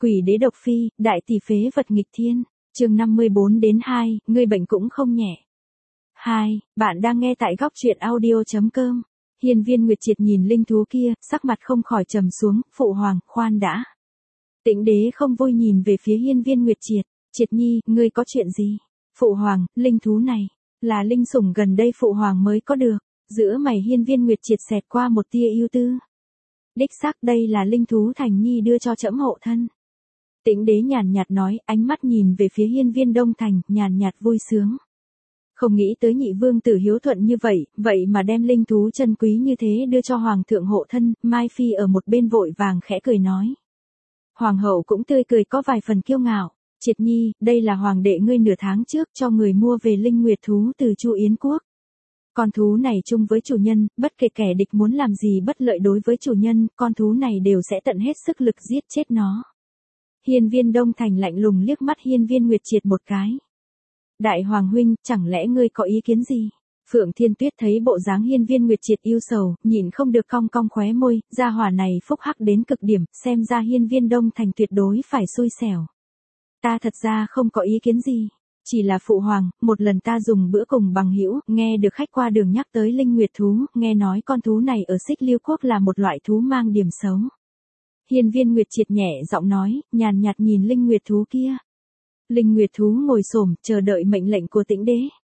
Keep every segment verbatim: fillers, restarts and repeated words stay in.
Quỷ đế độc phi, đại tỷ phế vật nghịch thiên. Chương năm mươi bốn đến hai, ngươi bệnh cũng không nhẹ. hai, bạn đang nghe tại góc truyện audio chấm com. Hiên Viên Nguyệt Triệt nhìn linh thú kia, sắc mặt không khỏi trầm xuống, phụ hoàng, khoan đã. Tĩnh đế không vui nhìn về phía Hiên Viên Nguyệt Triệt, Triệt nhi, ngươi có chuyện gì? Phụ hoàng, linh thú này, là linh sủng gần đây phụ hoàng mới có được. Giữa mày Hiên Viên Nguyệt Triệt xẹt qua một tia ưu tư. Đích xác đây là linh thú Thành Nhi đưa cho trẫm hộ thân. Tĩnh đế nhàn nhạt nói, ánh mắt nhìn về phía Hiên Viên Đông Thành, nhàn nhạt vui sướng. Không nghĩ tới nhị vương tử hiếu thuận như vậy, vậy mà đem linh thú chân quý như thế đưa cho hoàng thượng hộ thân. Mai Phi ở một bên vội vàng khẽ cười nói. Hoàng hậu cũng tươi cười có vài phần kiêu ngạo. Triệt nhi, đây là hoàng đệ ngươi nửa tháng trước cho người mua về linh nguyệt thú từ Chu Yến Quốc. Con thú này chung với chủ nhân, bất kể kẻ địch muốn làm gì bất lợi đối với chủ nhân, con thú này đều sẽ tận hết sức lực giết chết nó. Hiên Viên Đông Thành lạnh lùng liếc mắt Hiên Viên Nguyệt Triệt một cái. Đại hoàng huynh, chẳng lẽ ngươi có ý kiến gì? Phượng Thiên Tuyết thấy bộ dáng Hiên Viên Nguyệt Triệt yêu sầu, nhìn không được cong cong khóe môi, gia hỏa này phúc hắc đến cực điểm, xem ra Hiên Viên Đông Thành tuyệt đối phải xui xẻo. Ta thật ra không có ý kiến gì. Chỉ là phụ hoàng, một lần ta dùng bữa cùng bằng hữu, nghe được khách qua đường nhắc tới linh nguyệt thú, nghe nói con thú này ở Xích Liêu Quốc là một loại thú mang điểm xấu. Hiên Viên Nguyệt Triệt nhẹ giọng nói, nhàn nhạt nhìn linh nguyệt thú kia. Linh nguyệt thú ngồi xổm, chờ đợi mệnh lệnh của Tĩnh đế.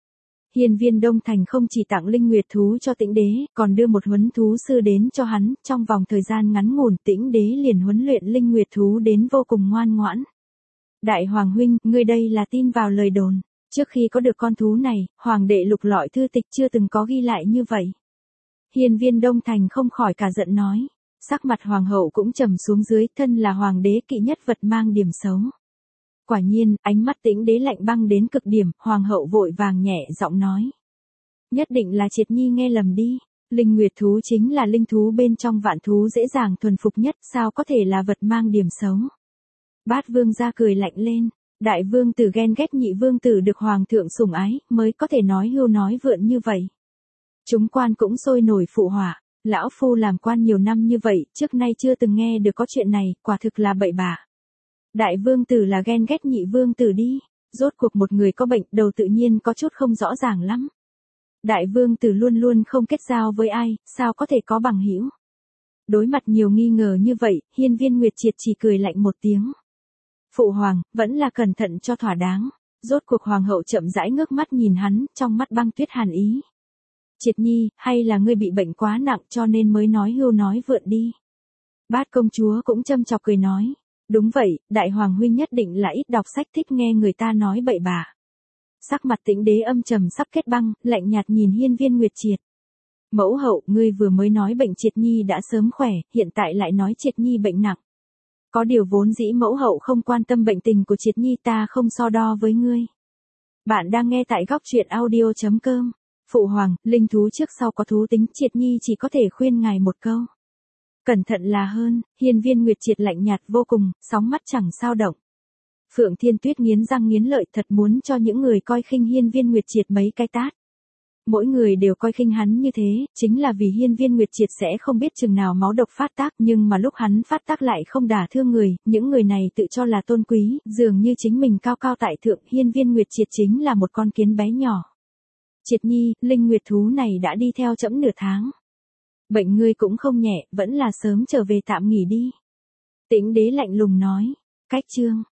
Hiên Viên Đông Thành không chỉ tặng linh nguyệt thú cho Tĩnh đế, còn đưa một huấn thú sư đến cho hắn, trong vòng thời gian ngắn ngủn Tĩnh đế liền huấn luyện linh nguyệt thú đến vô cùng ngoan ngoãn. Đại hoàng huynh, ngươi đây là tin vào lời đồn. Trước khi có được con thú này, hoàng đệ lục lọi thư tịch chưa từng có ghi lại như vậy. Hiên Viên Đông Thành không khỏi cả giận nói. Sắc mặt hoàng hậu cũng trầm xuống dưới, thân là hoàng đế kỵ nhất vật mang điểm xấu. Quả nhiên, ánh mắt Tĩnh đế lạnh băng đến cực điểm, hoàng hậu vội vàng nhẹ giọng nói. Nhất định là Triệt nhi nghe lầm đi. Linh nguyệt thú chính là linh thú bên trong vạn thú dễ dàng thuần phục nhất, sao có thể là vật mang điểm xấu. Bát vương ra cười lạnh lên, đại vương tử ghen ghét nhị vương tử được hoàng thượng sủng ái, mới có thể nói hưu nói vượn như vậy. Chúng quan cũng sôi nổi phụ họa, lão phu làm quan nhiều năm như vậy, trước nay chưa từng nghe được có chuyện này, quả thực là bậy bạ. Đại vương tử là ghen ghét nhị vương tử đi, rốt cuộc một người có bệnh, đầu tự nhiên có chút không rõ ràng lắm. Đại vương tử luôn luôn không kết giao với ai, sao có thể có bằng hữu. Đối mặt nhiều nghi ngờ như vậy, Hiên Viên Nguyệt Triệt chỉ cười lạnh một tiếng. Phụ hoàng, vẫn là cẩn thận cho thỏa đáng. Rốt cuộc hoàng hậu chậm rãi ngước mắt nhìn hắn, trong mắt băng tuyết hàn ý. Triệt nhi, hay là ngươi bị bệnh quá nặng cho nên mới nói hưu nói vượn đi. Bát công chúa cũng châm chọc cười nói. Đúng vậy, đại hoàng huynh nhất định là ít đọc sách thích nghe người ta nói bậy bạ. Sắc mặt Tĩnh đế âm trầm sắp kết băng, lạnh nhạt nhìn Hiên Viên Nguyệt Triệt. Mẫu hậu, ngươi vừa mới nói bệnh Triệt nhi đã sớm khỏe, hiện tại lại nói Triệt nhi bệnh nặng. Có điều vốn dĩ mẫu hậu không quan tâm bệnh tình của Triệt nhi, ta không so đo với ngươi. Bạn đang nghe tại góc truyện audio chấm com. Phụ hoàng, linh thú trước sau có thú tính, Triệt nhi chỉ có thể khuyên ngài một câu. Cẩn thận là hơn. Hiên Viên Nguyệt Triệt lạnh nhạt vô cùng, sóng mắt chẳng sao động. Phượng Thiên Tuyết nghiến răng nghiến lợi, thật muốn cho những người coi khinh Hiên Viên Nguyệt Triệt mấy cái tát. Mỗi người đều coi khinh hắn như thế, chính là vì Hiên Viên Nguyệt Triệt sẽ không biết chừng nào máu độc phát tác, nhưng mà lúc hắn phát tác lại không đả thương người, những người này tự cho là tôn quý, dường như chính mình cao cao tại thượng. Hiên Viên Nguyệt Triệt chính là một con kiến bé nhỏ. Triệt nhi, linh nguyệt thú này đã đi theo trẫm nửa tháng. Bệnh ngươi cũng không nhẹ, vẫn là sớm trở về tạm nghỉ đi. Tĩnh đế lạnh lùng nói. Cách chương.